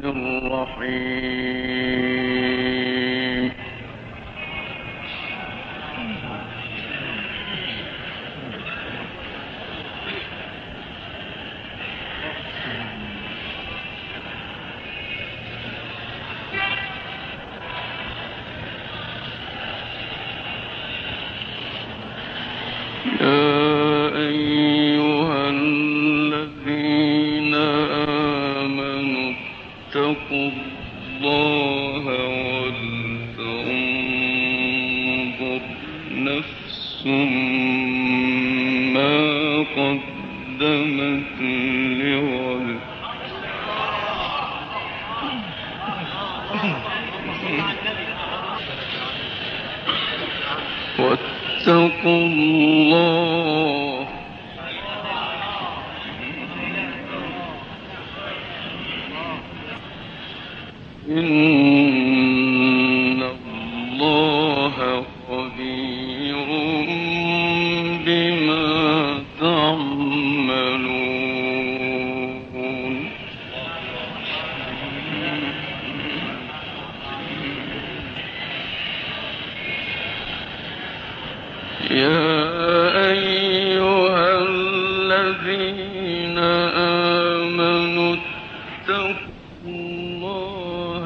الرحيم. اتقوا الله ولتنظر نفس ما قدمت لغد واتقوا الله إن الله خبير بما تعملون. يا أيها الذين آمنوا اتقوا الله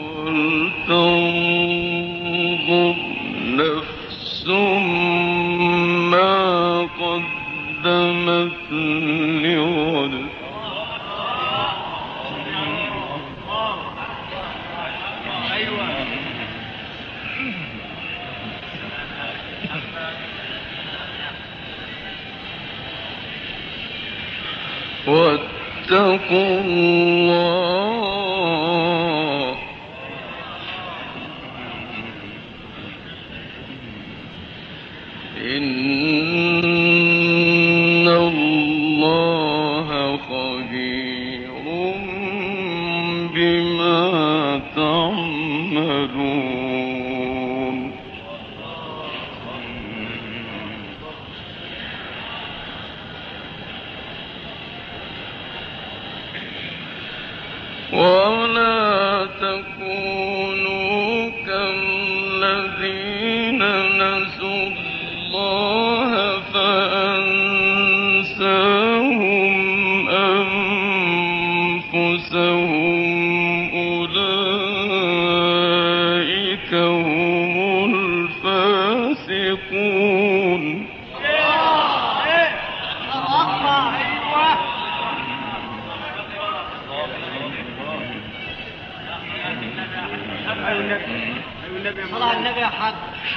ولتنظر نفس ما قدمت لغد واتقوا الله إن الله خبير بما تعملون. ولا تكونوا كالذين نسوا الله فأنساهم أنفسهم أولئك هم الفاسقون. صلاة النبي يا حاج.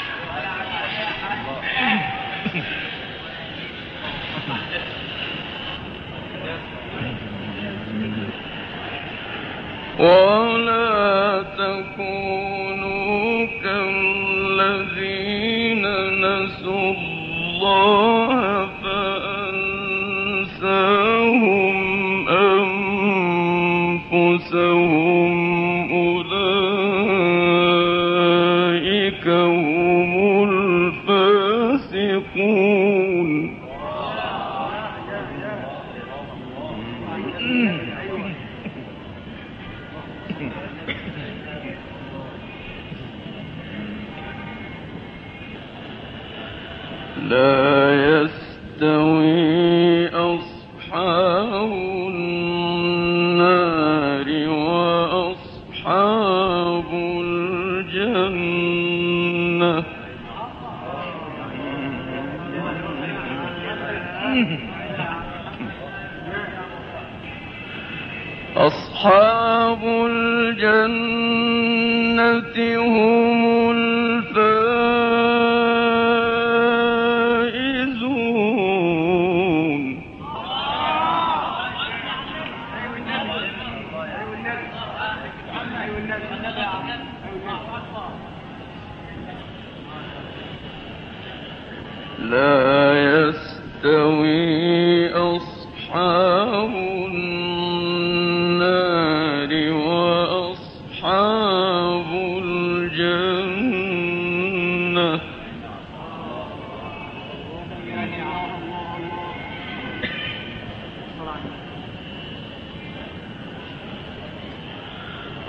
ولا تكونوا كالذين نسوا الله فأنساهم أنفسهم أولئك هم الفاسقون. لا يستوي أصحاب النار وأصحاب الجنة. أصحاب الجنة هم الفائزون. لا يستوي أصحاب النار وأصحاب الجنة.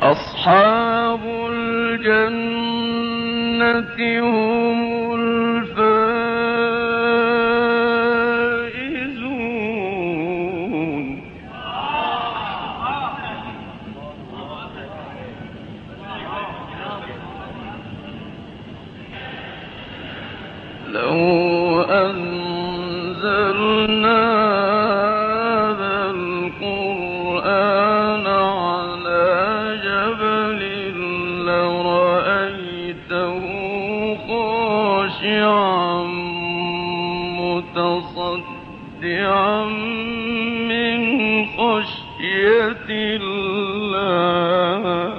أصحاب الجنة هم الفائزون. لو أنزلنا هذا القرآن على جبل لرأيته خاشعا متصدعا من خشية الله.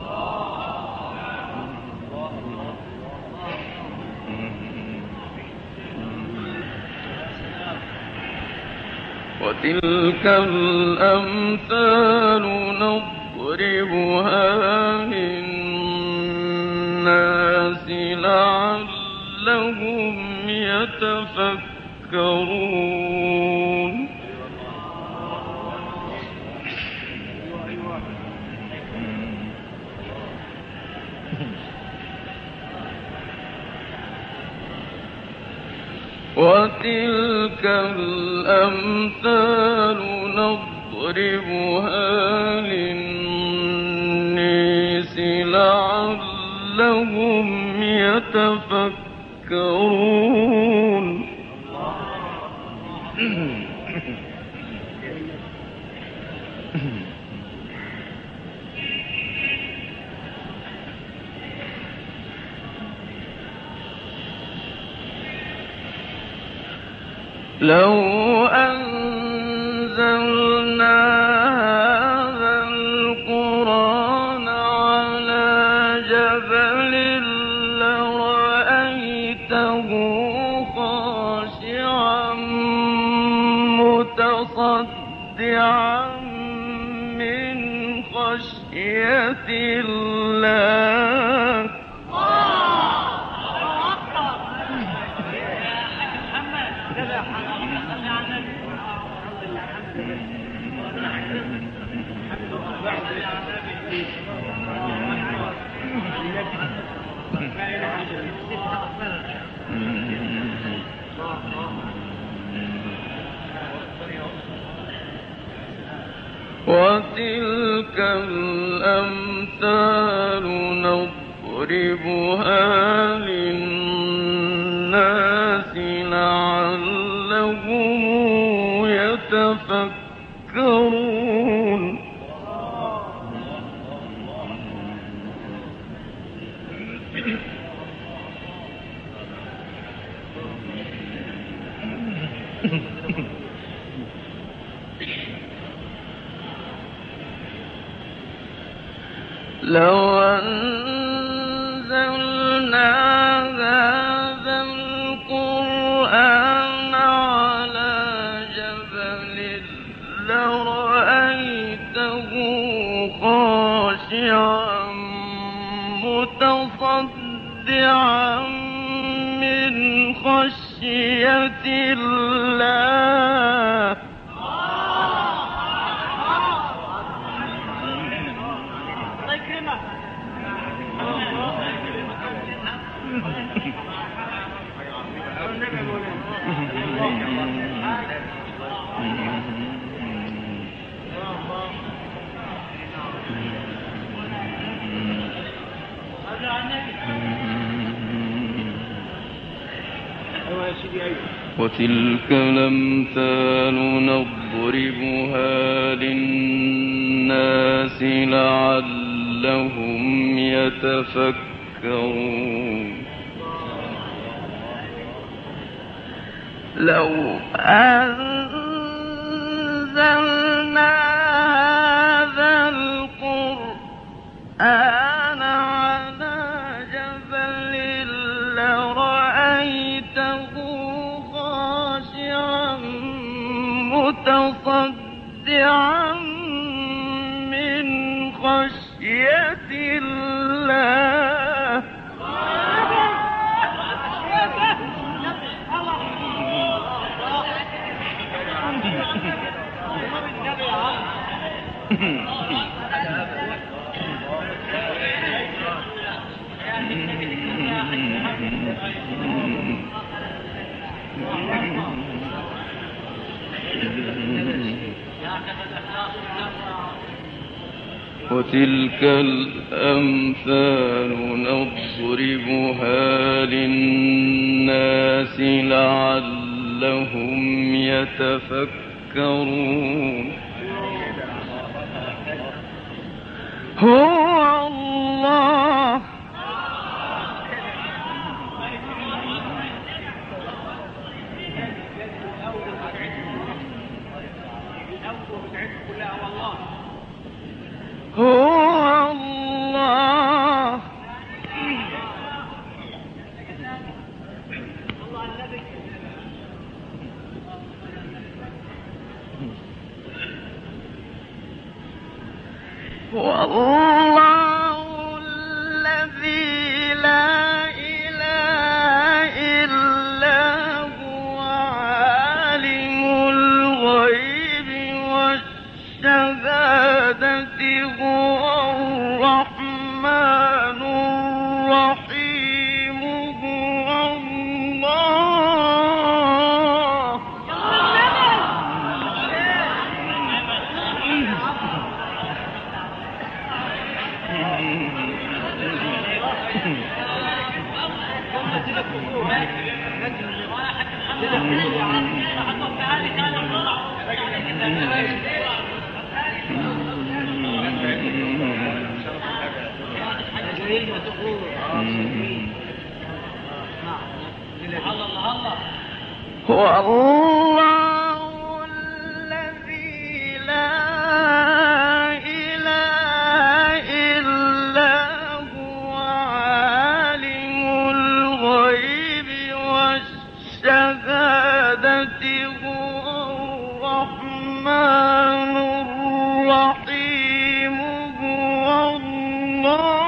وتلك الأمثال نضربها للناس لعلهم يتفكرون. وتلك الأمثال نضربها للناس لعلهم يتفكرون. لو أنزلنا هذا القرآن على جبل لرأيته خاشعا متصدعا من خشية الله. وتلك الأمثال نضربها للناس لعلهم يتفكرون. لو أنزلنا هذا القرآن على جبل لرأيته خاشعا متصدعا من خشية الله. وتلك الأمثال نضربها للناس لعلهم يتفكرون. لو أنزلنا هذا القرآن على جبل لرأيته خاشعا متصدعا من خشية الله. وتلك الأمثال نضربها للناس لعلهم يتفكرون. هو الله هو الله والله الذي لا إله إلا هو عالم الغيب والشهادة هو الرحمن الرحيم هو الله. هو الله الذي لا إله إلا هو عالم الغيب والشهادة هو الرحمن الرحيم هو الله.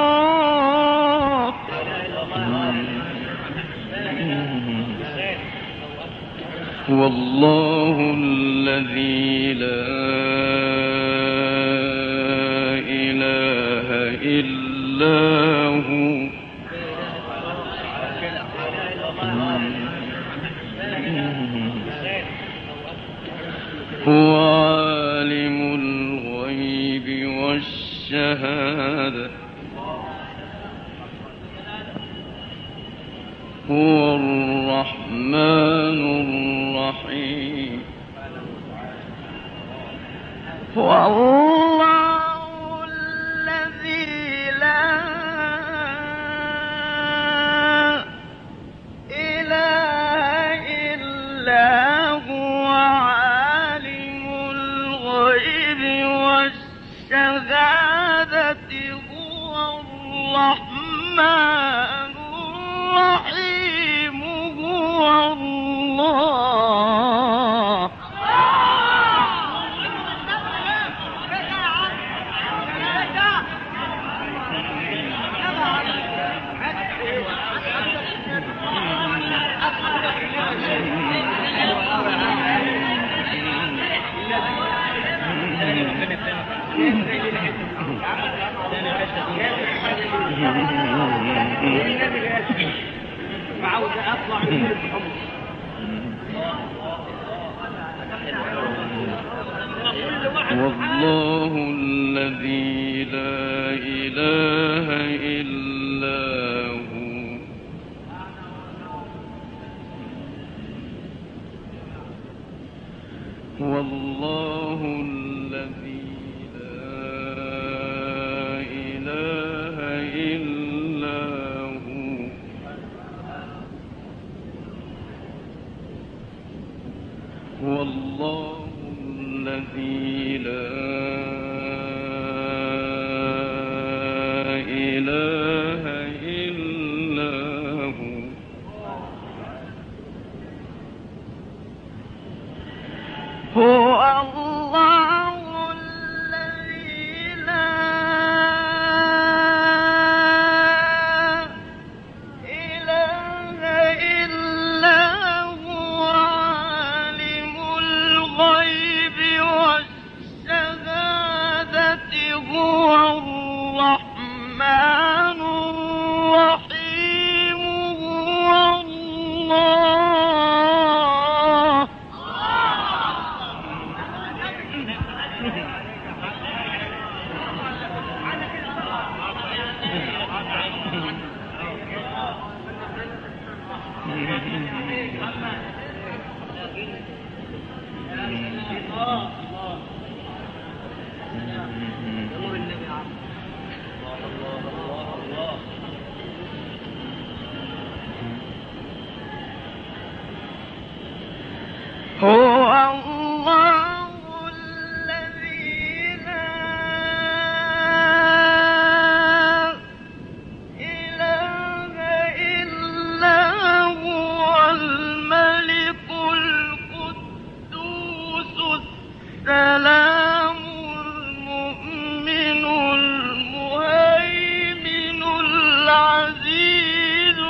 والله الذي لا إله إلا هو هو عالم الغيب والشهادة هو الرحمن الرحيم. هو الله الذي لا إله إلا هو عالم الغيب والشهادة هو الرحمن الرحيم هو الله. والله الذي لا إله إلا هو والله الذي لا إله إلا هو والله الذي لا إله إلا هو الله الذي لا إله إلا هو عالم الغيب والشهادة هو الرحمن الرحيم هو الله. نور النبي عم. الله هو الله الذي لا إله إلا هو الملك القدوس السلام المؤمن المهيمن العزيز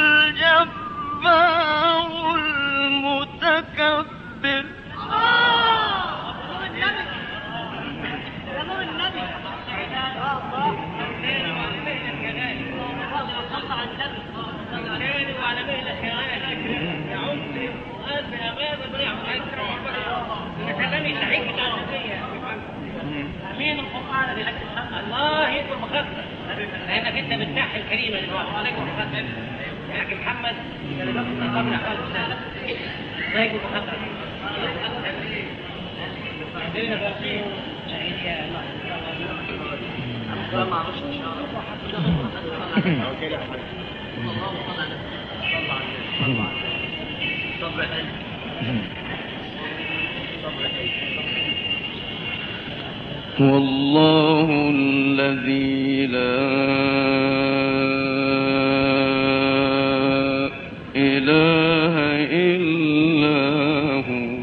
الجبار المتكبر. الله يكون مخفف لانك انت بتنحي الكريمه دلوقتي. عليكم مخفف يا حاج محمد قبل احوال السنه لا يكون مخفف. عندنا باقيين يا الله ما اعرفش ان شاء الله. صبر والله الذي لا إله إلا هو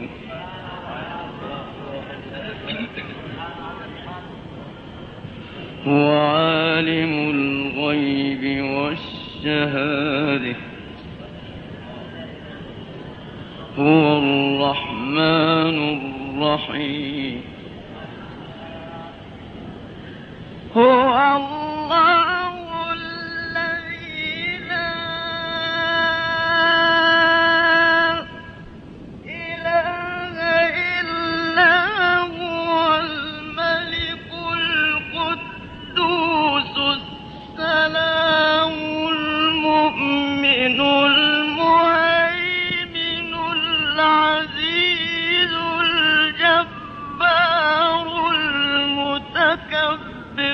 هو عالم الغيب والشهادة هو الرحمن الرحيم. هو الله الذي لا إله إلا هو الملك القدوس السلام المؤمن المهيمن العزيز الجبار المتكبر.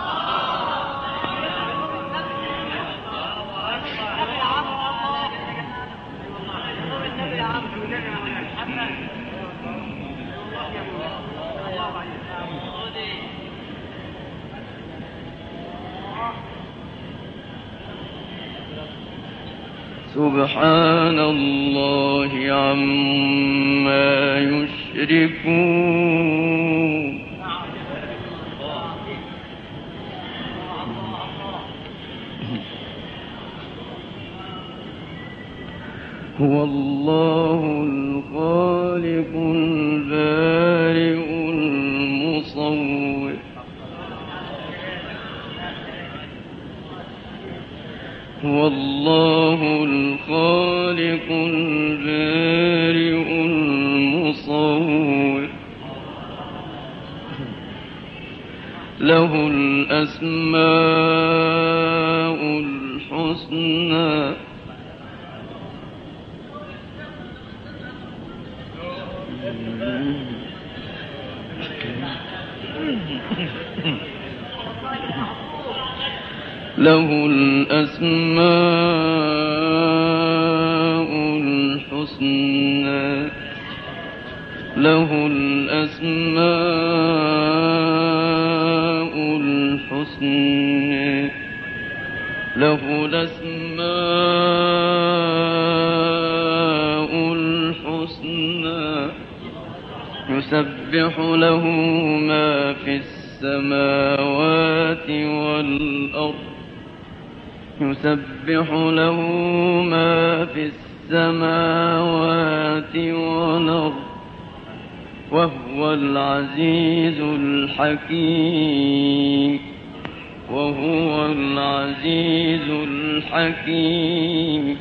سبحان الله عما يشركون. هو الله الخالق البارئ المصور هو الله الخالق البارئ المصور له الأسماء الحسنى له الأسماء الحسنى له الأسماء الحسنى له الأسماء الحسنى يسبح له ما في السماوات والأرض يسبح له ما في السماوات والأرض وهو العزيز الحكيم وهو العزيز الحكيم.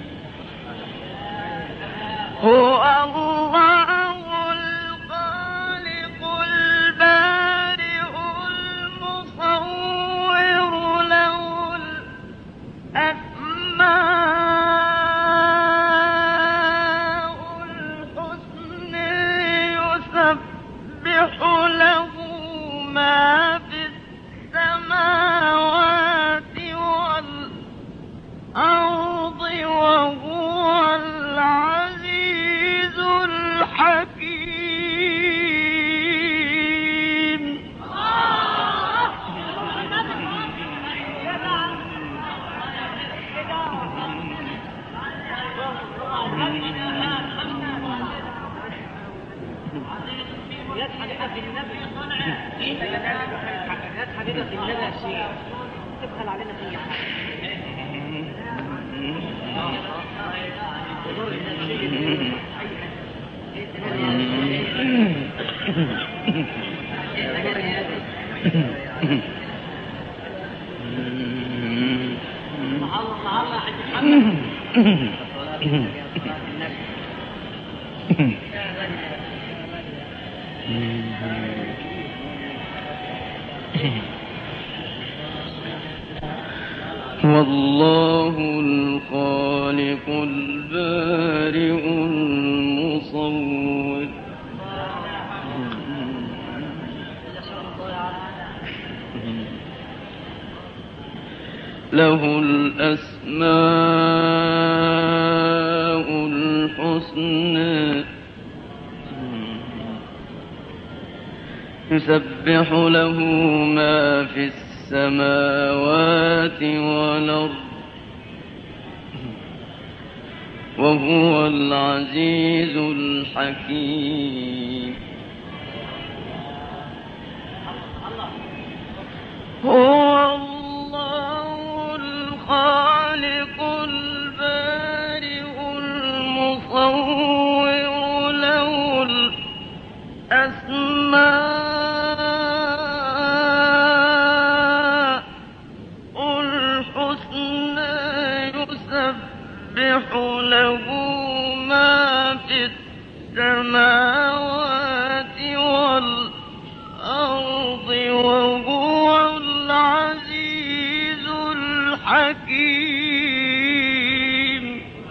هو الله الخالق البارئ المصور له الأسماء الحسنى يسبح له ما كده كلنا شيء تبخل علينا في حاجه. والله الخالق البارئ المصور له الأسماء الحسنى يسبح له ما في السماوات والأرض وهو العزيز الحكيم هو الله الخالق البارئ المصور له الأسماء يسبح له ما في السماوات والأرض وهو العزيز الحكيم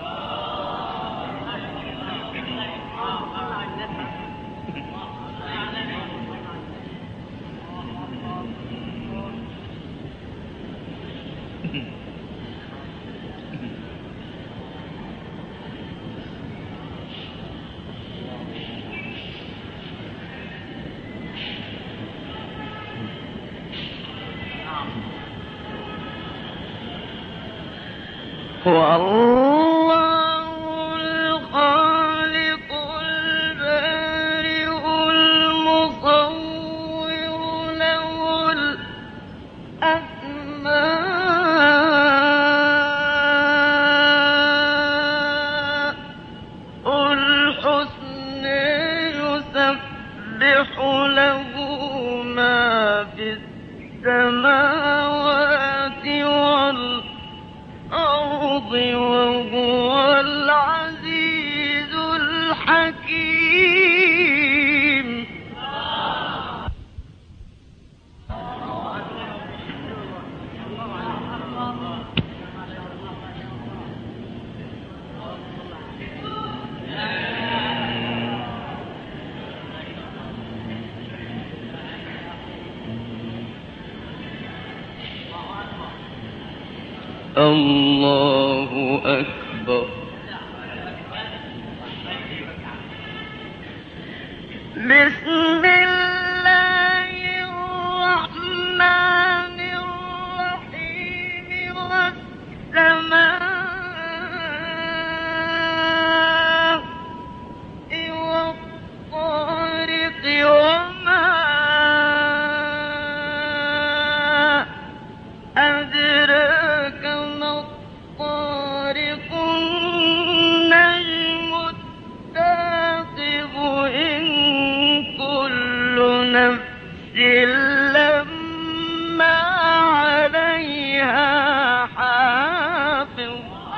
هو الله الخالق البارئ المصور له الأسماء الحسنى يسبح له ما في السماوات والأرض وهو العزيز الحكيم الله أكبر بسم الله الرحمن الرحيم والسماء والطارق وما أدراك ما الطارق النجم الثاقب إن كل نفس لما عليها حافظ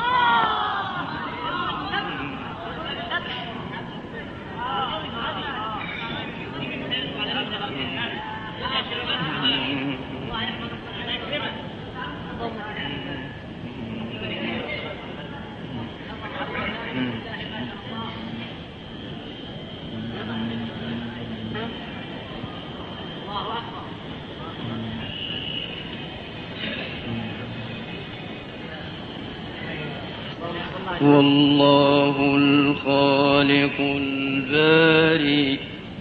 والله الخالق البارئ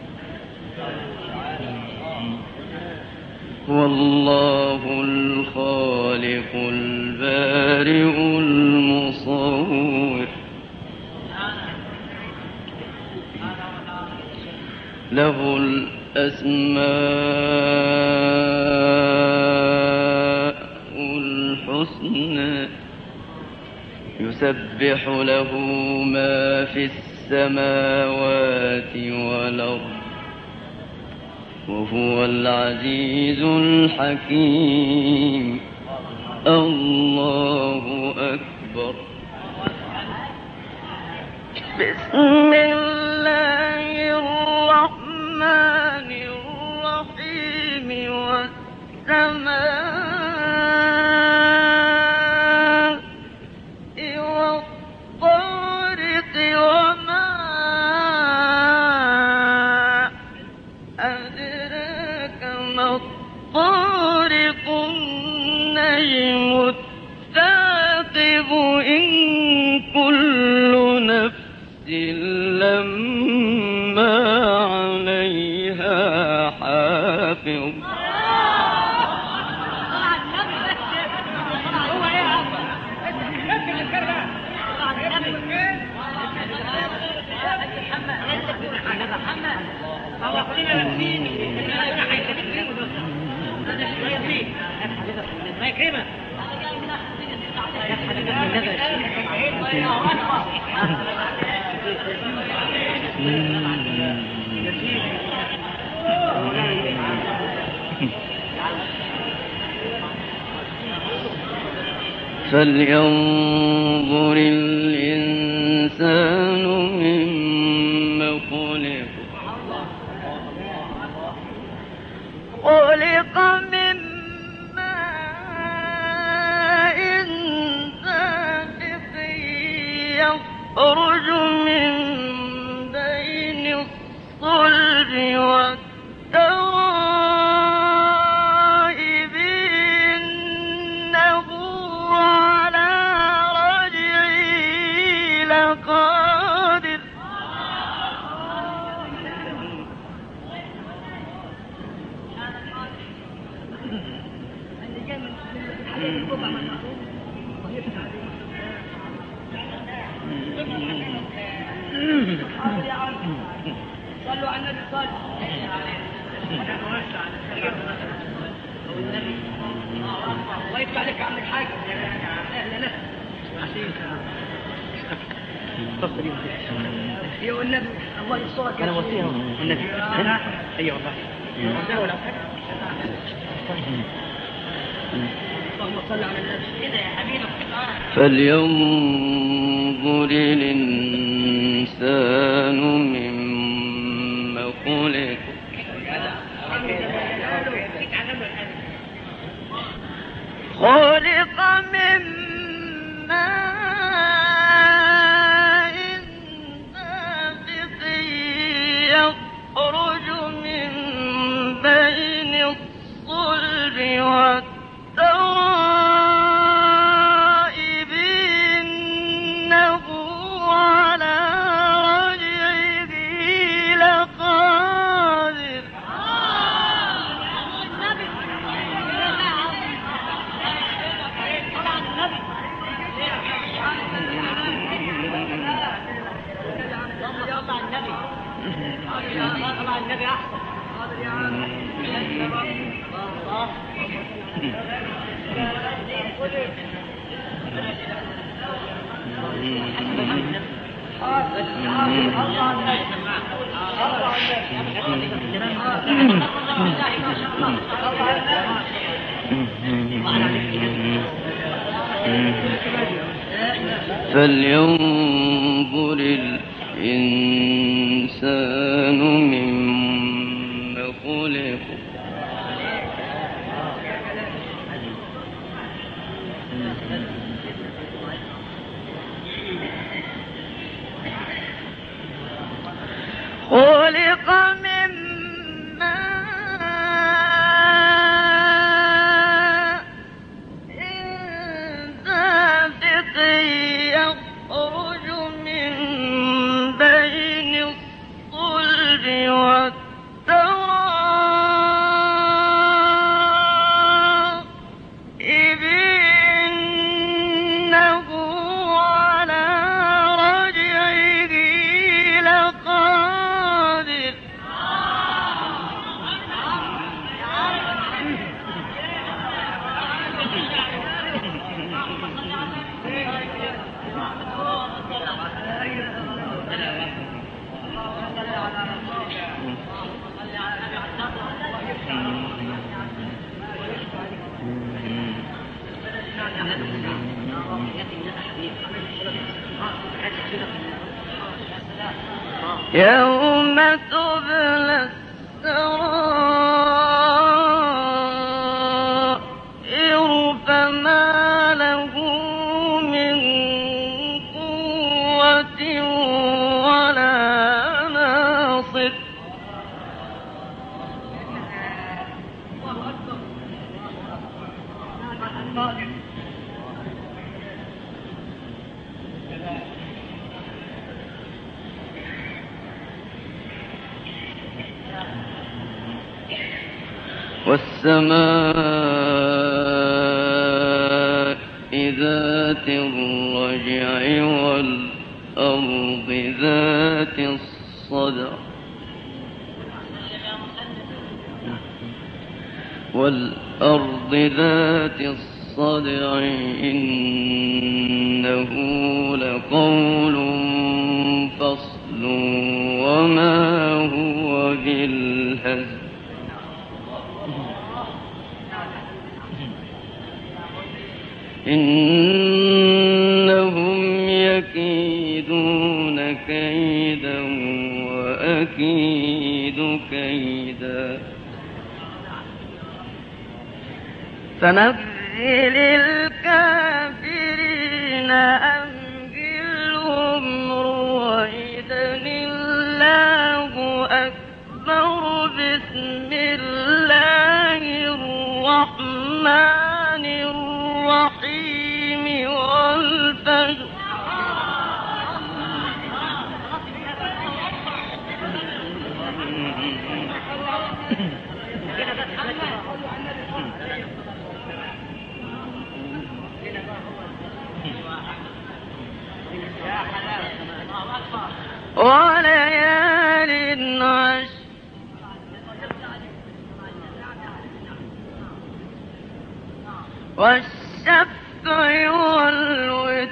والله الخالق البارئ المصور له الأسماء يسبح له ما في السماوات والأرض وهو العزيز الحكيم. الله أكبر. بسم الله الرحمن الرحيم. والسماء والطارق وما أدراك ما الطارق النجم الثاقب إن كل نفس لما عليها حافظ. فلينظر الإنسان مما خلق. خلق من ماء دافق يخرج من بين الصلب والترائب إنه على رجعه لقادر. صلوا على النبي صلى الله يفتح عليك عم الحاج. اهلا تفضل يا النبي. الله يسترك. انا وصيها النبي. ايوه والله. اللهم صل على النبي. كده يا حبيبي. فلينظر الإنسان مما خلق. خلق من ماء دافق يخرج من بين الصلب والترائب إنه على رجعه لقادر. فلينظر الإنسان مما خلق. خلق من ماء دافق يخرج من بين الصلب يوم تبلى السرائر فما له من قوة ولا ناصر والسماء ذات الرجع والأرض ذات الصدع إنه لقول فصل وما هو بالهزل إنهم يكيدون كيدا وأكيد كيدا فمهل الكافرين أمهلهم رويدا الله أكبر بسم الله الرحمن الرحيم والفجر وليال عشر والشفع والوتر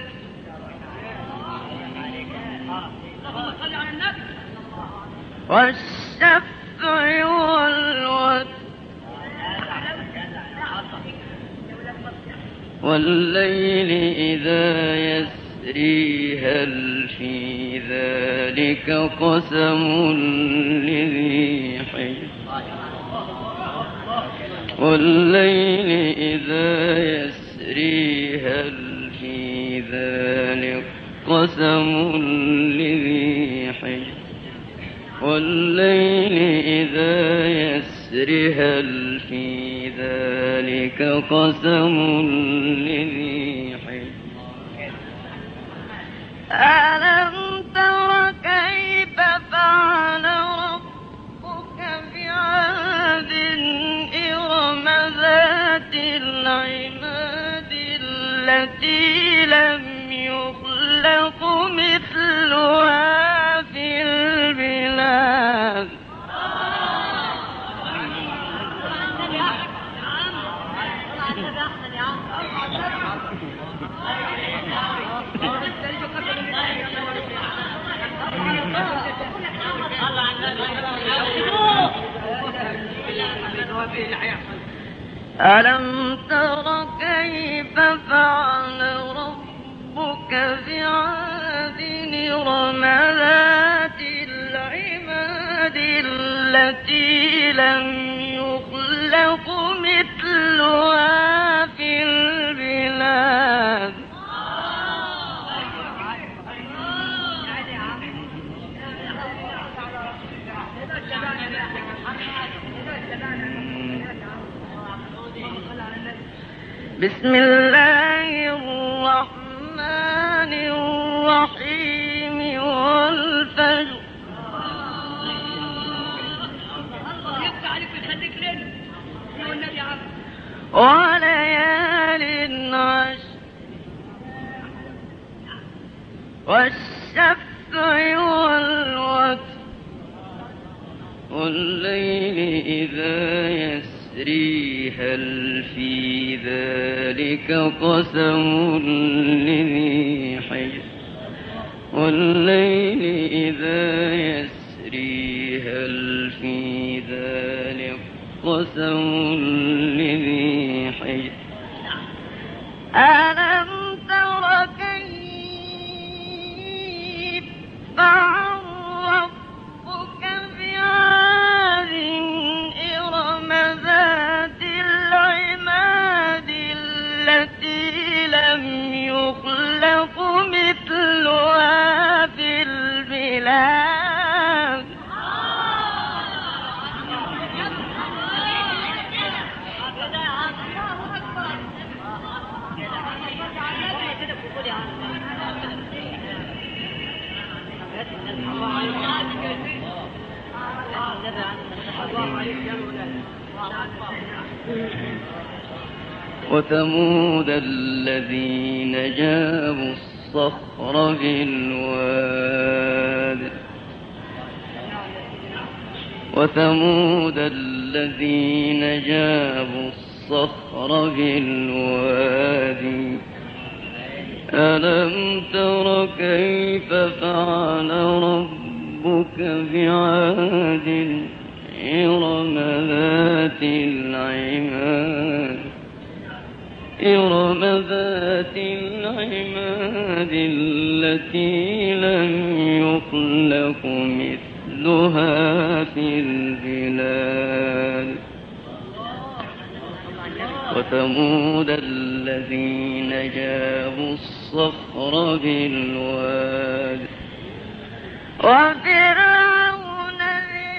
والليل إذا يسري هل في ذلك قسم لذي حجر والليل إذا يسري هل في ذلك قسم لذي حجر والليل إذا يسري هل في ذلك قسم لذي حجر ألم تر كيف فعل ربك بعاد إرم ذات العماد التي لم يخلق مثلها في البلاد ألم تر كيف فعل ربك بعاد إرم ذات العماد التي لم يخلق مثلها في البلاد بسم الله الرحمن الرحيم والفجر وليال عشر والشفع والوتر والليل إذا يسري هل في ذلك قسم لذي حجر والليل إذا يسري هل في ذلك قسم لذي حجر ألم تر كيف فعل ربك بعاد إرم ذات العماد التي لم يخلق مثلها في البلاد وثمود الذين جابوا الصخر بالواد وثمود الذين جابوا الصخر بالواد ألم تر كيف فعل ربك بعاد إرم ذات العماد التي لم يخلق مثلها في البلاد وثمود الذين جابوا الصخر بالواد وفرعون ذي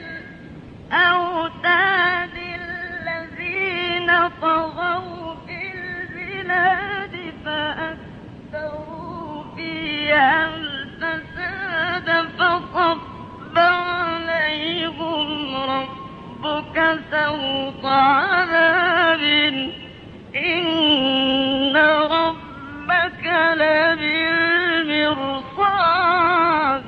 الأوتاد الذين طغوا في البلاد فأكثروا فيها الفساد فصب عليهم ربك سوط عذاب إن ربك لبالمرصاد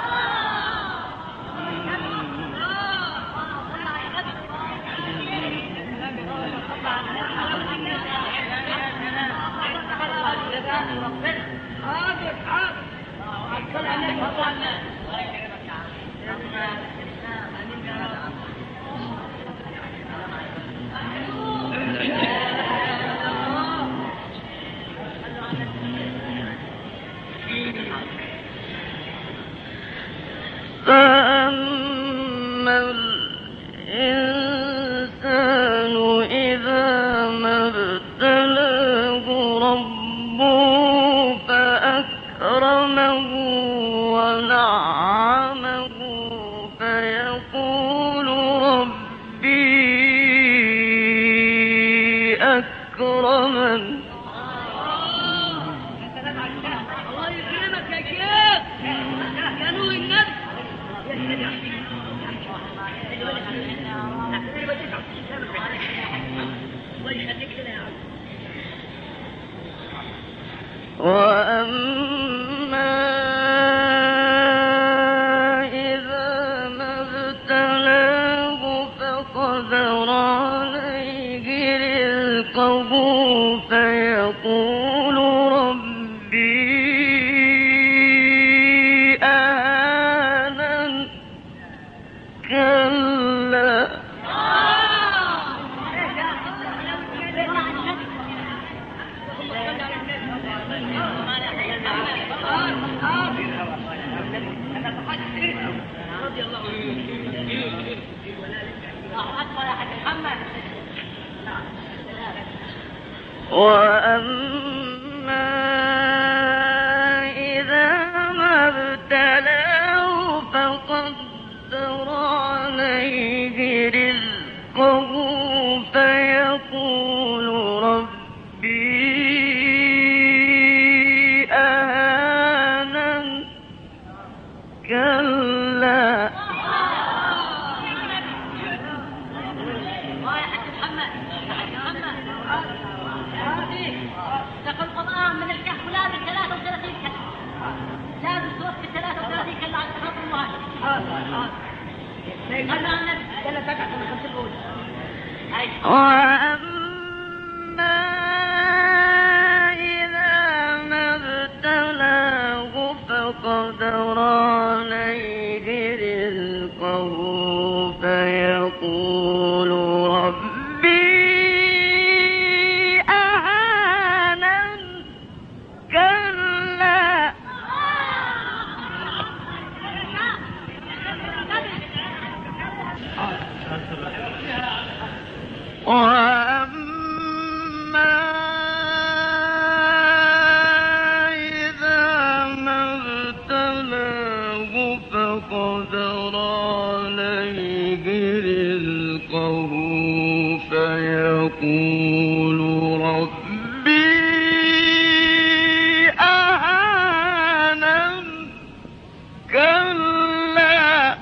فأما الإنسان إذا ما ابتلاه ربه فأكرمه ونعمه فيقول ربي أكرمن وأما إذا ما ابتلاه فقدر عليه رزقه فيقول ربي أهانن كلا وأما إذا ما ابتلاه فقدر عليه رزقه فيقول ربي أهانن كلا تقول القرآن من الكهف لازم 33 كلمة لازم توفي 33 كلمة على خط الله وأما إذا ما ابتلاه فقدر عليه رزقه فيقول ربي أهانن ربي أهانن كلا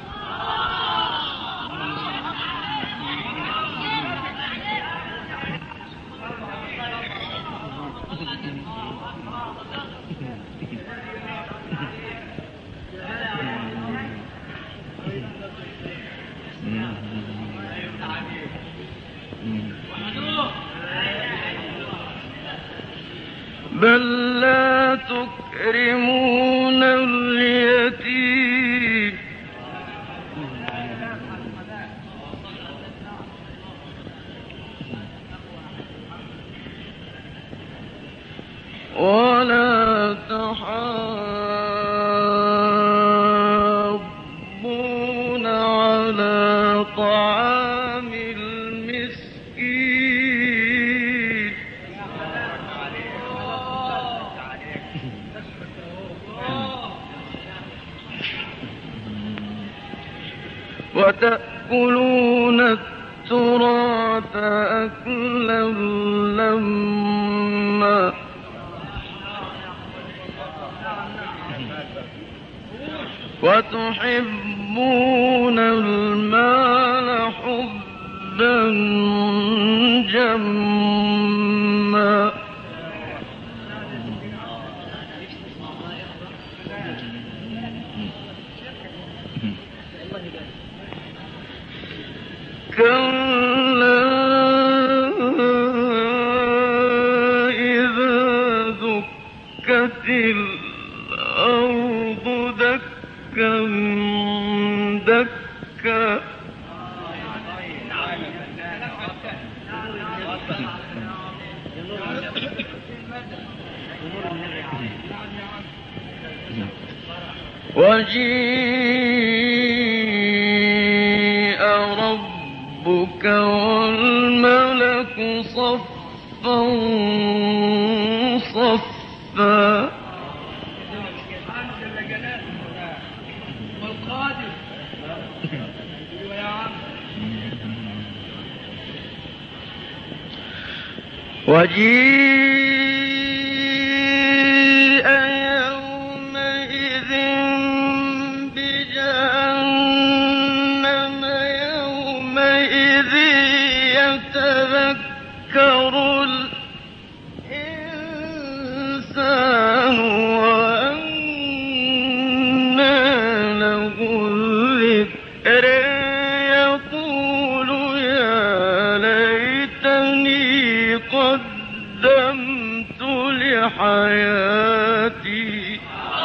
بل لا تكرمون اليتيم ولا تحاضون على طعام المسكين وتأكلون التراث أكلا لما وتحبون المال حبا جما كلا إذا دكت الأرض دكا دكا وجيء ربك والملك صفا صفا وجيء يومئذ بجهنم يومئذ يتذكر الإنسان وأنى له الذكر يقول يا ليتني قدمت لحياتي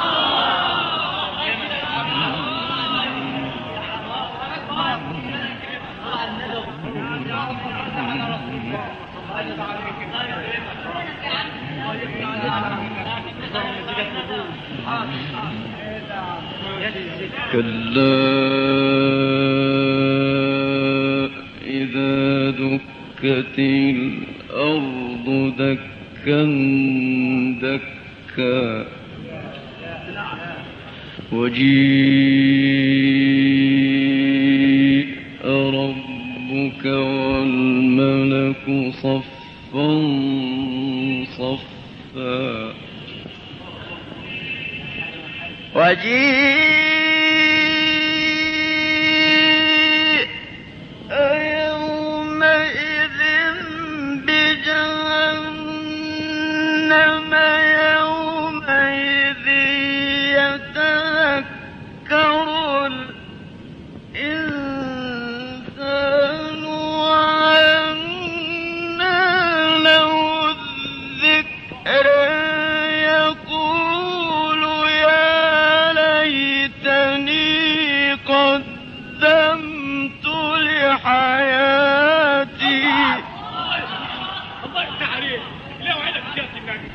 كلا إذا دكت الأرض دكا دكا وجيء ربك والملك صفا صفا وجيء يومئذ بجهنم يومئذ يتذكر الإنسان وأنى له الذكر يقول يا ليتني قدمت لحياتي الله يفتح عليك. لا وعدك سياسي النبي.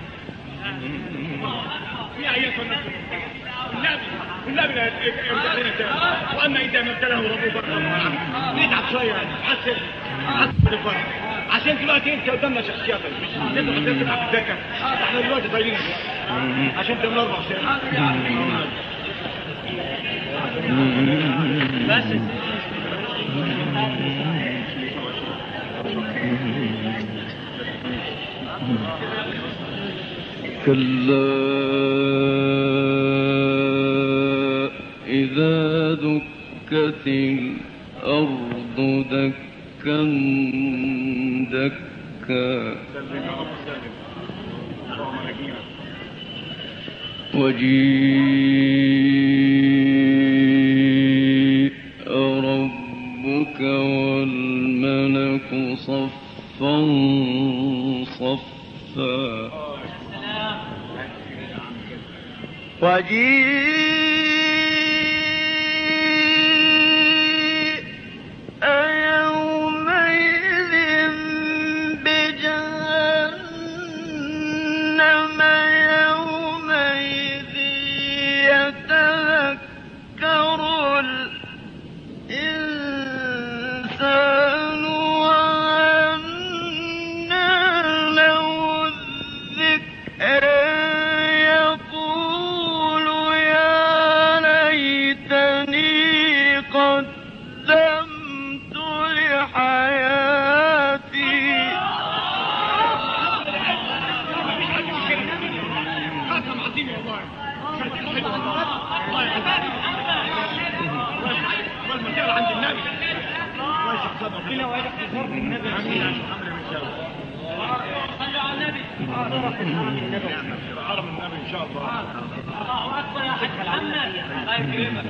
يا ايتها الناس النبي لا يمتحننا تاني. واما اذا ما ابتلاه ربه فرحمه نتعب شويه حسن عشان دلوقتي انت قدامنا شخصياتك مش انت هتبقى بتذاكر. احنا دلوقتي طايرين عشان تمر 4 سنين بس كلا إذا دكت الأرض دكا دكا وجيء ربك والملك صفا صفا وجيء يومئذ بجهنم يومئذ يتذكر الإنسان وأنى له الذكر يقول يا ليتني قدمت لحياتي خاتم عظيم والله. والمسير عند النبي ويشق صدر إلى ويشق صدر النبي. آمين يا شيخ عمرو إن شاء الله. صلوا على النبي. حرم النبي إن شاء الله. الله أكبر يا حاج محمد. الله يكرمك.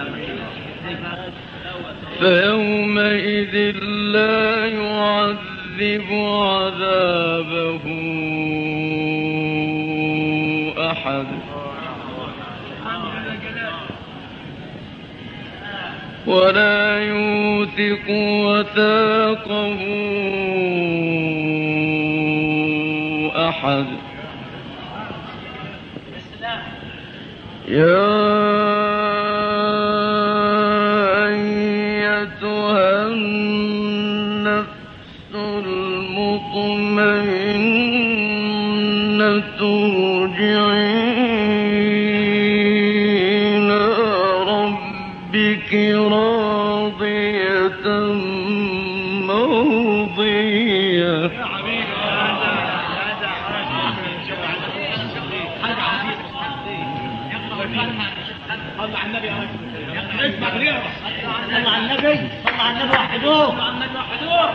فيومئذ لا يعذب عذابه أحد ولا يوثق وثاقه أحد. يا أيتها النفس المطمئنة ارجعي إلى ربك راضية مرضية. صلى على النبي يا رجل. اسمع غيره. صلوا على النبي. صلوا على النبي وحدوه. صلوا على النبي وحدوه.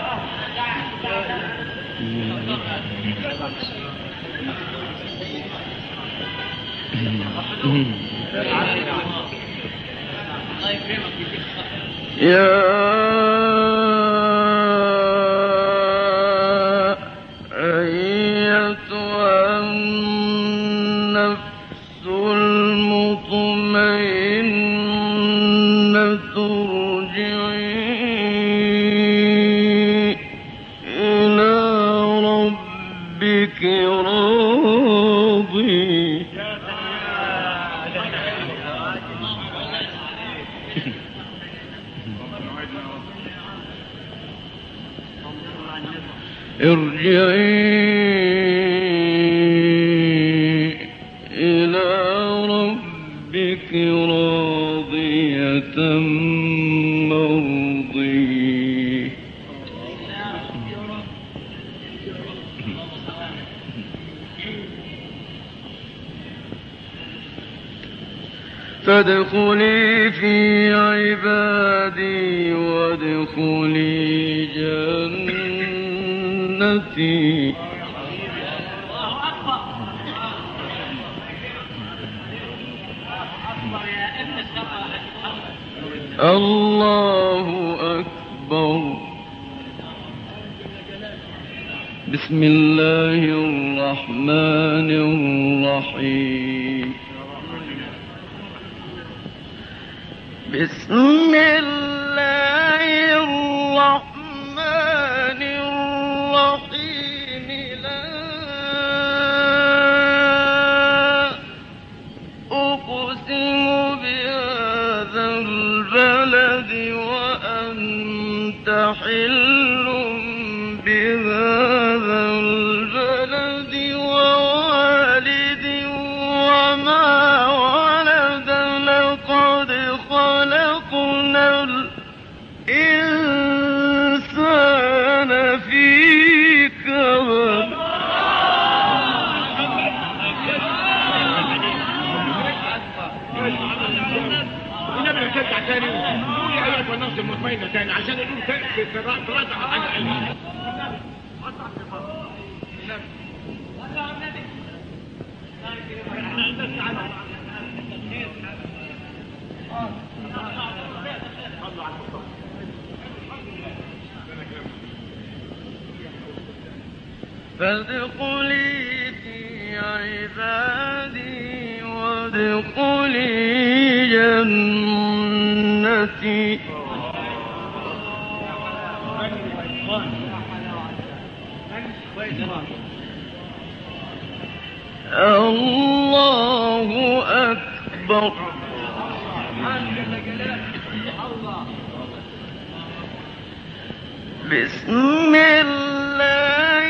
يا أيتها النفس المطمئنة ارجعي إلى ربك راضية ارجعي إلى ربك راضية مرضية. فادخلي في عبادي وادخلي جنتي. الله أكبر. بسم الله الرحمن الرحيم. بسم الله الرحمن الرحيم. لا أقسم بهذا البلد وأنت حل بهذا البلد ووالد وما ولد. لقد خلقنا فايدة تاني عشان يقول تراجع حاجة علمية. فادخلي في عبادي وادخلي جنتي الله أكبر. بسم الله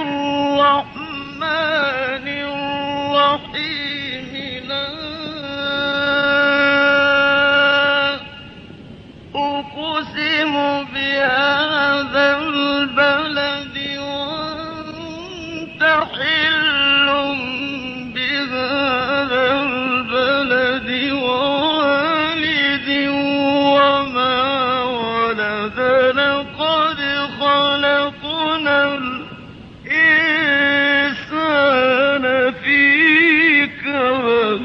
الرحمن الرحيم. لا أقسم بهذا البلد وأنت حل بهذا البلد ووالد وما ولد. لقد خلقنا الإنسان في كبد.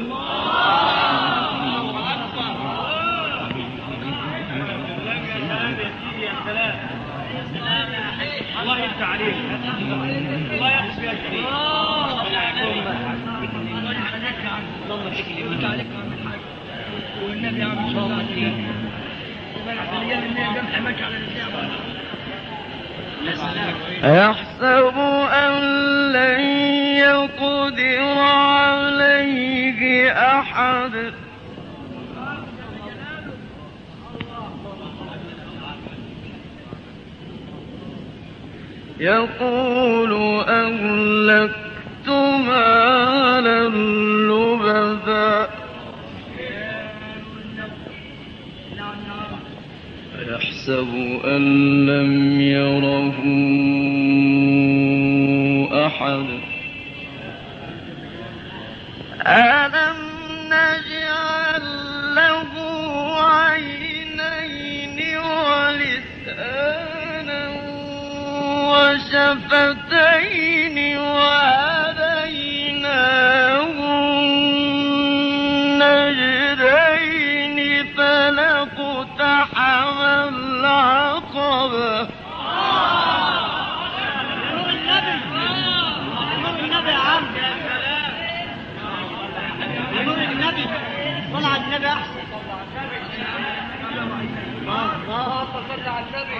الله يفتح عليك. الله يحسن يا كريم. والنبي عم يحسب أن لن يقدر عليه أحد. يقول أهلكت مالا لبدا. يحسب أن لم يره أحد. ألم نجعل له عينين ولسانا وشفتين وهديناه النجدين فلاقتحم العقبة. النبي يا عم. النبي صلى على النبي احسن. الله صلى على النبي.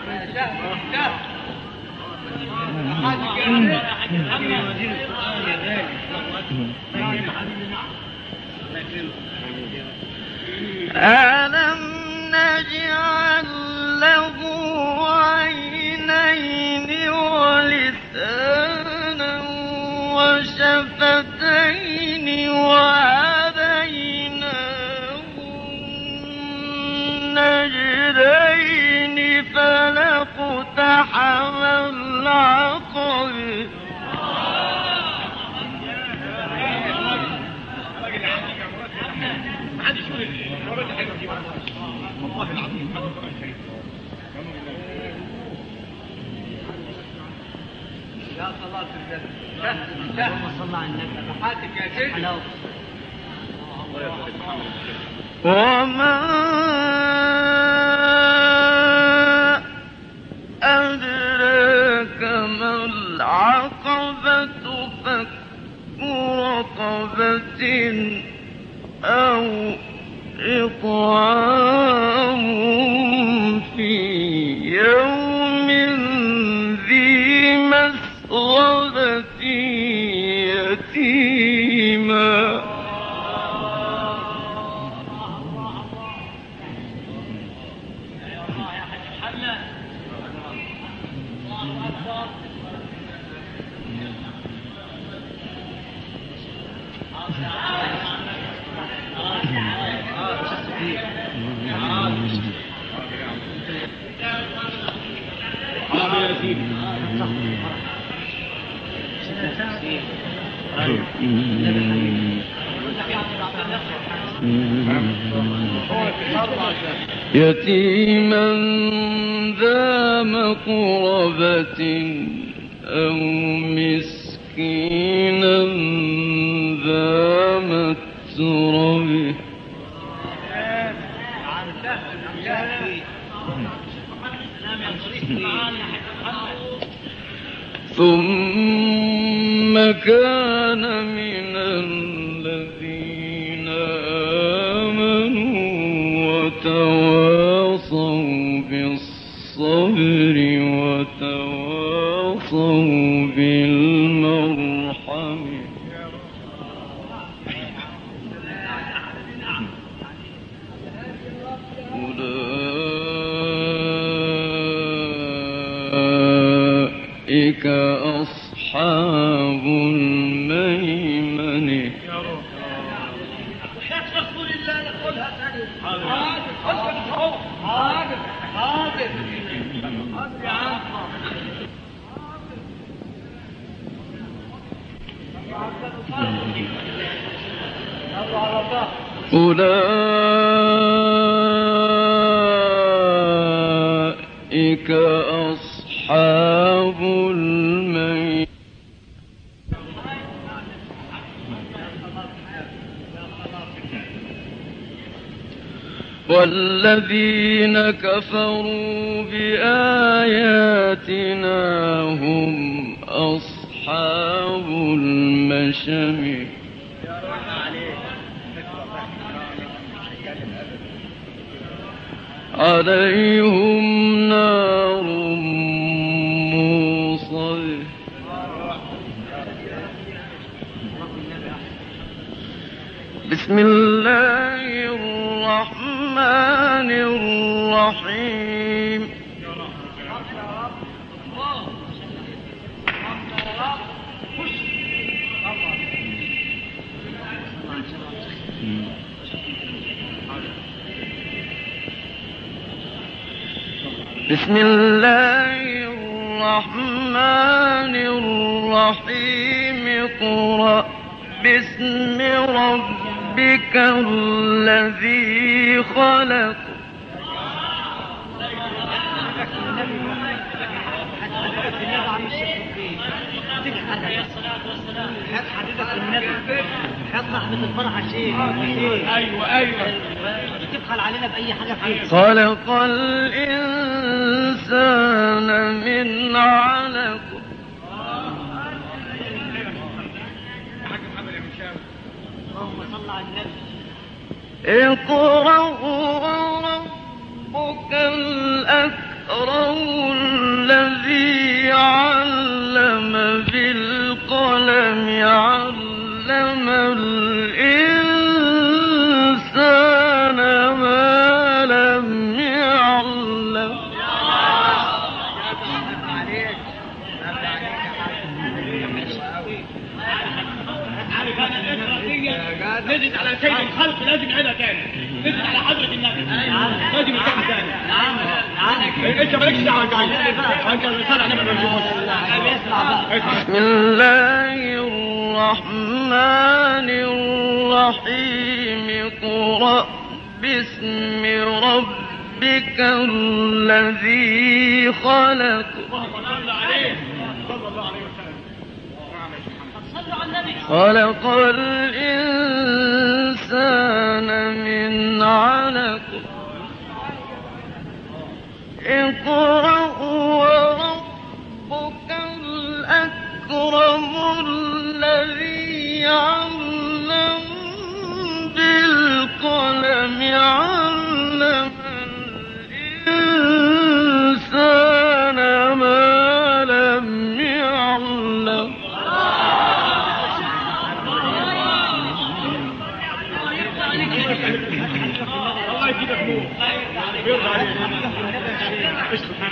ألم نجعل له عينين ولسانا وشفتين وهديناه النجدين فلاقتحم العقبة. يا صلاة النبي. اللهم صل على النبي. حاتك يا شيخ. وما أدراك ما العقبة. فك رقبة أو إطعام في يوم ذي مسغبة يتيما. يتيما ذا مقربة أو مسكينا ذا متربة ثم كان من الذين آمنوا وتواصوا بالصبر وتواصوا بالمرحم أولئك أصحاب الميمنة. أولئك أصحاب الميمنة والذين كفروا بآياتنا هم أصحاب المشأمة عليهم نار موصد بسم الله الرحمن الرحيم بسم الله الرحمن الرحيم اقرأ باسم ربك الذي خلق تبخل علينا بأي حاجة فيه. خلق الإنسان من علق اللهم صل على النبي. اقرأ وربك الأكرم الذي علم بالقلم علم الإنسان ما لم يعلم نزل على سيد الخلق لازم عينها تاني نزل على حضرة النبي لازم يتكلم تاني انت مالكش دعوه انت صلى على النبي بسم الله الرحمن الرحيم اقرأ باسم ربك الذي خلق خلق الإنسان من علق اقرأ وربك الأكرم الذي علم بالقلم علم الإنسان ما لم يعلم الله يجيبك نور ويرضى عليك سبحان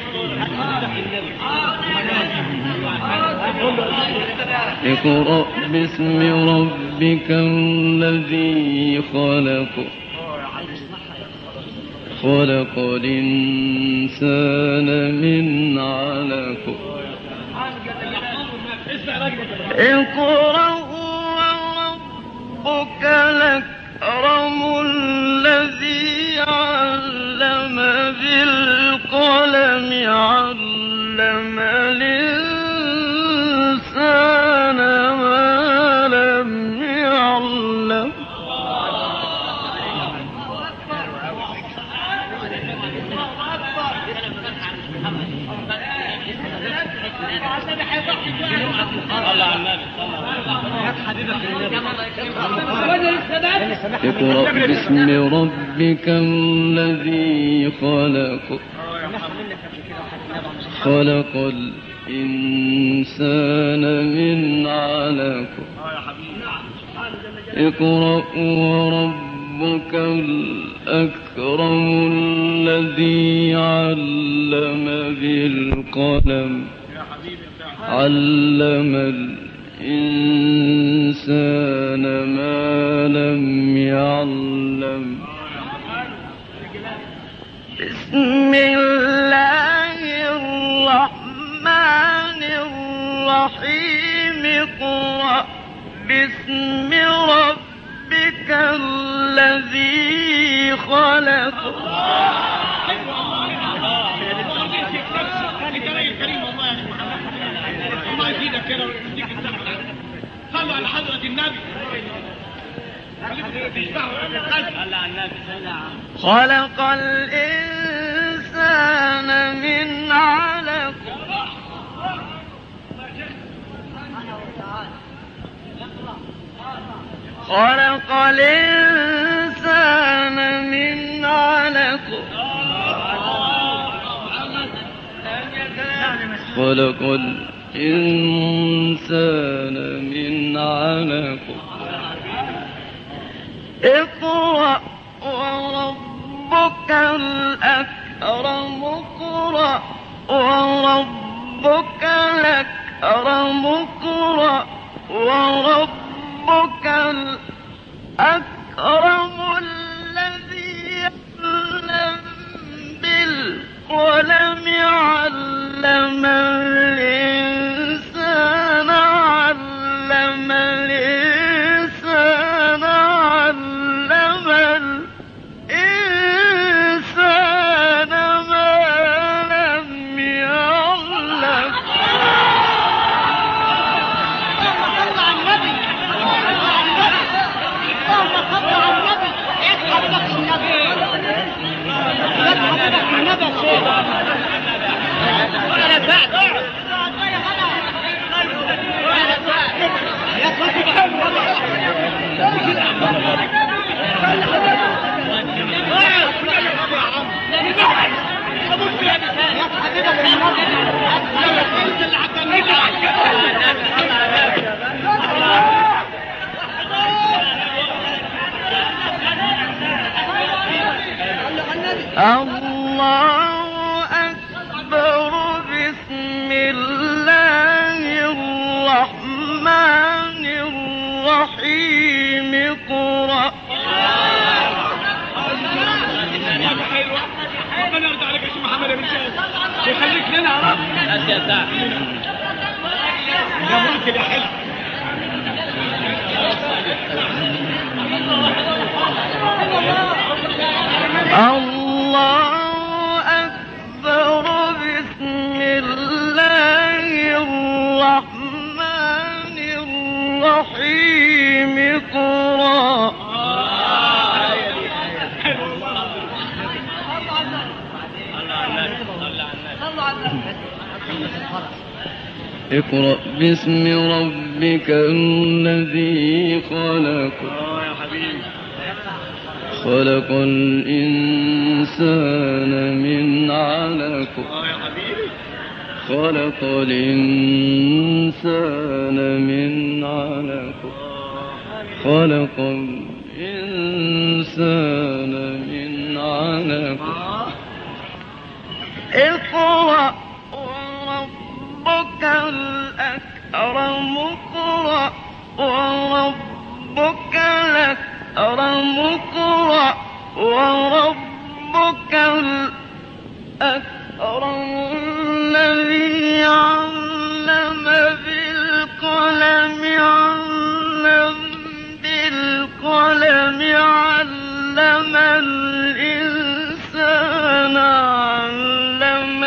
الله اقرأ باسم ربك الذي خلق خلق الإنسان من علق اقرأ وربك اقرأ باسم ربك الذي خلق خلق الإنسان من علق اقرأ وربك الأكرم الذي علم بالقلم علم الإنسان ما لم يعلم بسم الله الرحمن الرحيم اقرأ باسم ربك الذي خلق الله يزيدك كده ويديك الصحة. صلوا على حضرة النبي. خلق الإنسان من علق خلق الإنسان من علق خلق الإنسان من علق اقرأ وربك الأكرم اقرأ وربك الأكرم اقرأ وربك الأكرم الذي علم بالقلم علم الإنسان علم الإنسان علم الإنسان ما لم يعلم الله أكبر بسم الله الرحمن الرحيم اقرأ ربنا يرضى عليك يا شيخ محمد يا بن شاذ يخليك لنا يا رب يا ملك يا حلو الله أكبر بسم الله الرحمن الرحيم اقرأ اقرأ باسم ربك الذي خلق خلق الإنسان من علق خلق الإنسان من علق خلق الإنسان من علق اقرأ وربك الأكرم اقرأ وربك الأكرم اقرأ وربك الأكرم الذي علم بالقلم علم بالقلم علم الإنسان علم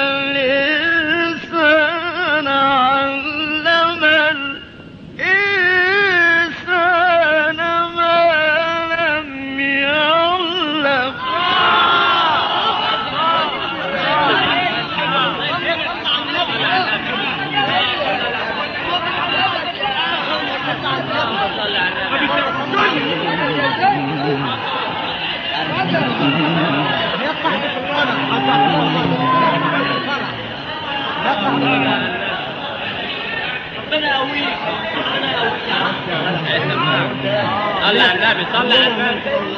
الإنسان علم الإنسان ما لم يعلم ربنا يقويك ربنا يقويك صلى على النبي صلى على النبي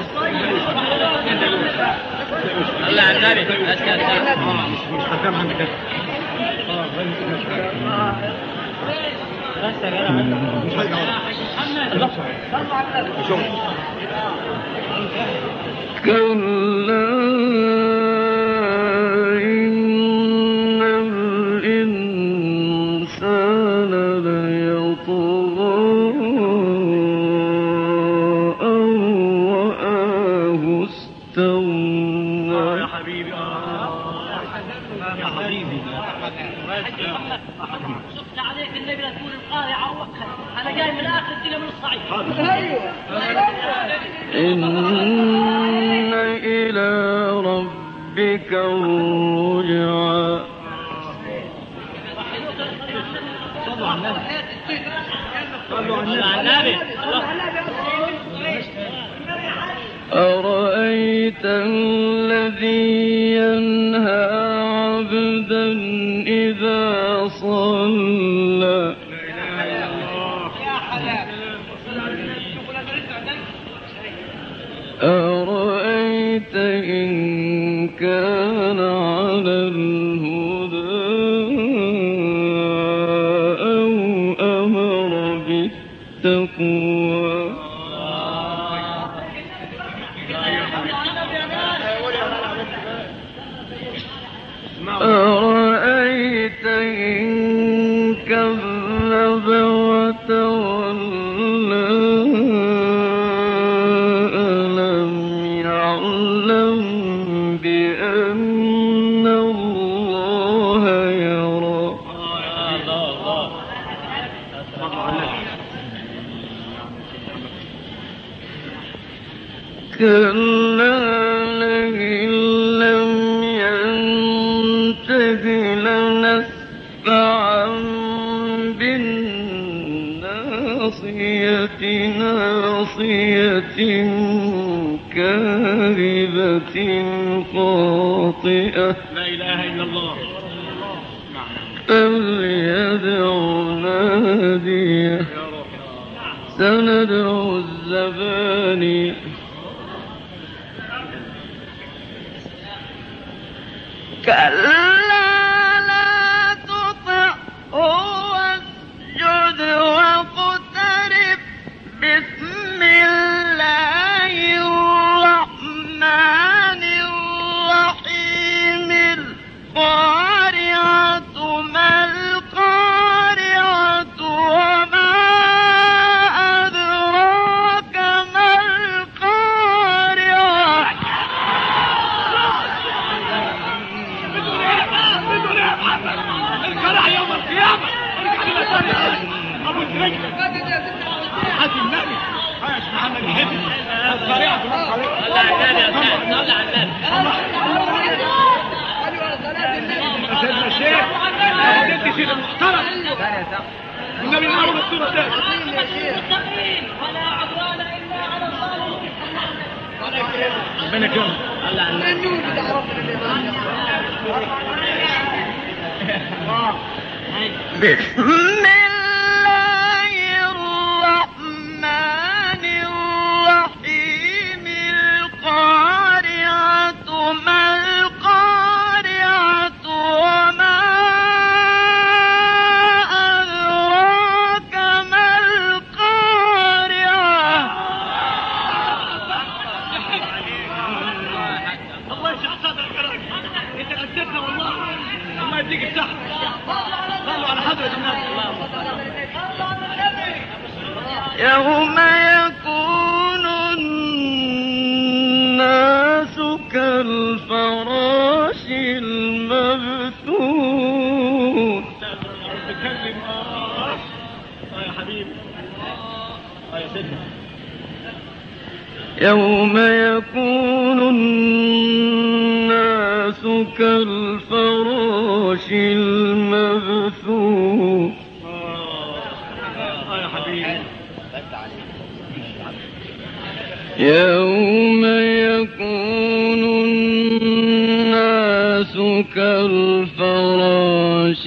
صلى على النبي مش خدام عندك بس يا جدع مش هيدا كلا إن الإنسان ليطغى أن رآه استغنى. يا حبيبي يا حبيبي شفت عليك النبي لا تقول القارعة ووقها أنا جاي من آخر الدنيا من الصعيد إن إلى ربك الرجعى صلوا على النبي صلوا على النبي أرأيت الذي ينهى عبدا إذا صلى أرأيت إن كان على الهدى أو أمر بالتقوى أرأيت إن كذب وتولى ألم يعلم بأن الله يرى كلا لئن لم ينته لنسفعا بالناصية ناصية كاذبة خاطئة لا إله إلا الله فليدع ناديه سندع الزباني كلا لا تطعه واسجد واقترب بسم الله الرحمن الرحيم القارعة ما القارعة وما أدراك ما القارعة القرع يوم القيامة ارجع لنا ثاني أبو الدرجة حد النبي يا شيخ محمد الهدي القريعة صلى على النبي صلى على النبي سيدنا الشيخ سيدنا الشيخ المحترم النبي الأول الصورة ده ولا عدوان إلا على الظالمين ربنا يكرمك صلى على النبي بسم الله الرحمن الرحيم القارعة ما القارعة وما أدراك ما القارعة الله يشرح صدرك يا راجل انت قدرتنا والله الله يديك الصحة صلوا على حضرة النبي يوم يكون الناس كالفراش المبثوث بتكلم يا حبيبي يا سيدنا يوم يكون الناس كالفراش المبثوث يا حبيبي يوم يكون كالفراش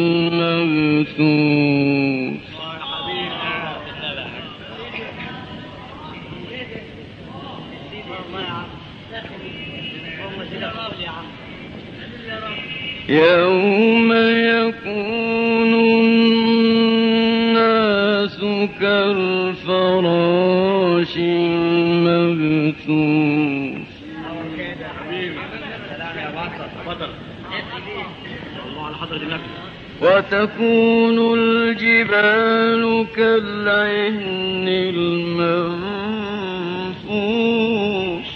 المبثوث يوم يكون الناس كالفراش المبثوث وتكون الجبال كالعهن المنفوش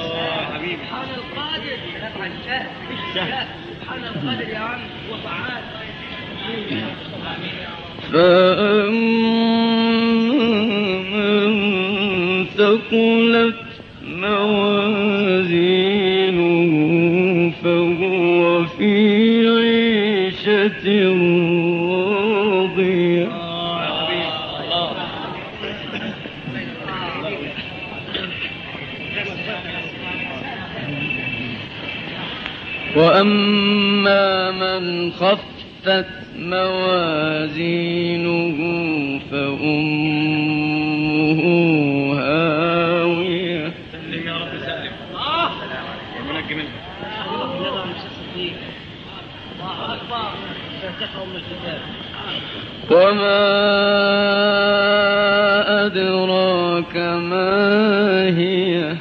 فمن ثقلت موازينه فهو في عيشة راضية وأما من خفت موازينه فأمه هاوية سلم يا رب سلم ونجي منه وما أدراك ما هي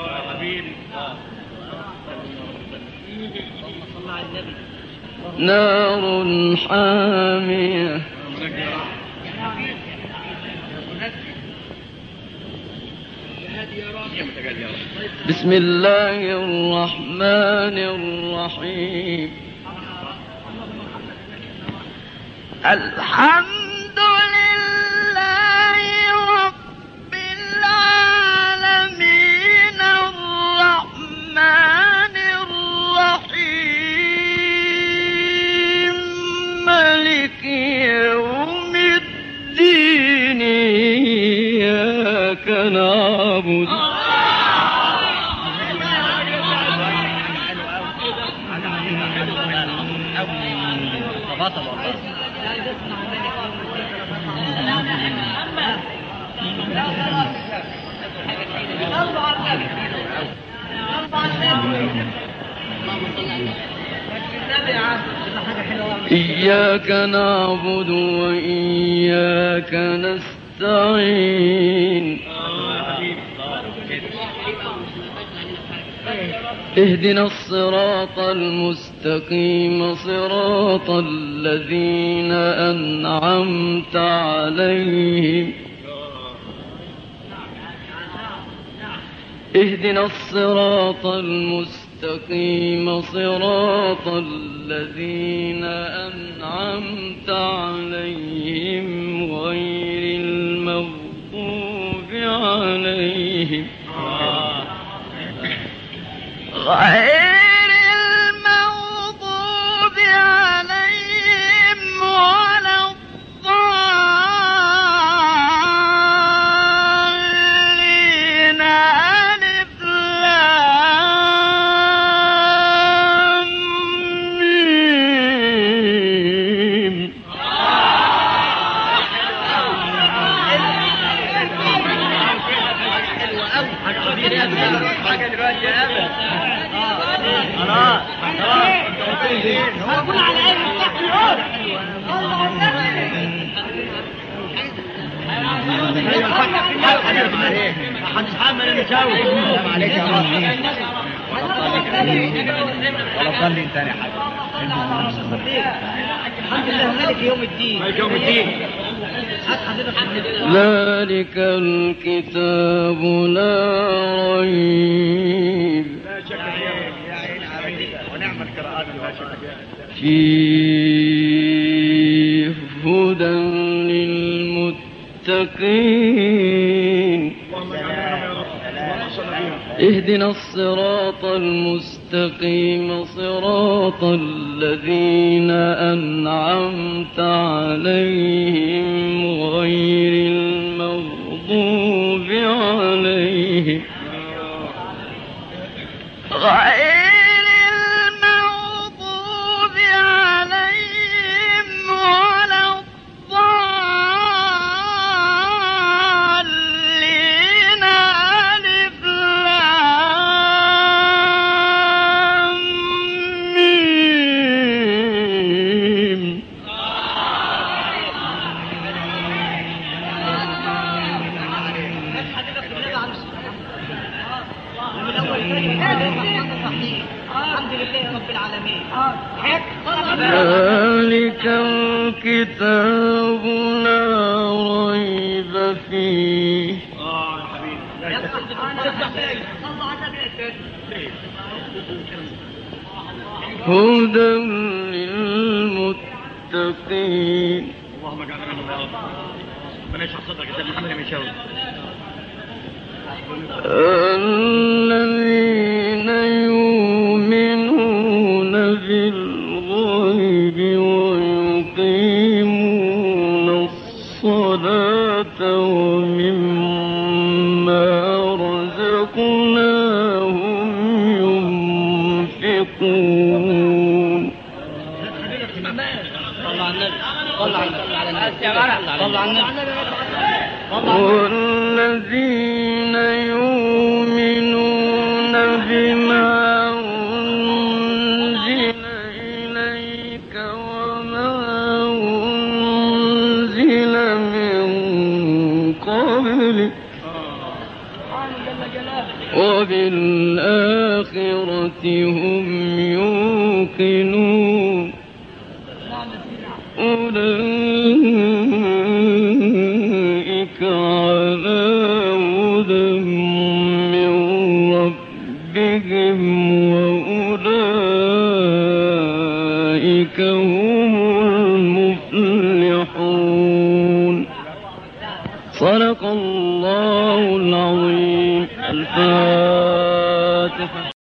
نار حامية بسم الله الرحمن الرحيم الحمد لله رب العالمين الرحمن الرحيم مالك يوم الدين إياك نعبد إياك نعبد وإياك نستعين اهدنا الصراط المستقيم صراط الذين أنعمت عليهم اهدنا الصراط المستقيم صراط الذين أنعمت عليهم غير المغضوب عليهم غير المغضوب عليهم ولا الضالين ألف لام ميم حاجة دلوقتي يا أبد هقول على ايه هنتحمل المساوي السلام عليك يا رب ولا صلي ثاني حاجة الحمد لله مالك يوم الدين مالك يوم الدين ذلك الكتاب لا ريب لا شك فيه ونعم القراءات لا شك فيه هدى للمتقين اهدنا الصراط المستقيم صراط الذين أنعمت عليهم غير المغضوب عليهم غير المغضوب العالمين. ذلك الكتاب لا ريب فيه يا حبيبي هدى للمتقين. اللهم اجعلنا منهم يا رب. ربنا يشرح صدرك يا سيدنا محمد المنشاوي. الذين يؤمنون بالغيب ويقيمون الصلاة ومما رزقناهم ينفقون. والذين يؤمنون بما أنزل إليك وما أنزل من قبلك وبالآخرة هم يوقنون أولئك على هدى من ربهم وأولئك هم المفلحون. صدق الله العظيم. الفاتحة.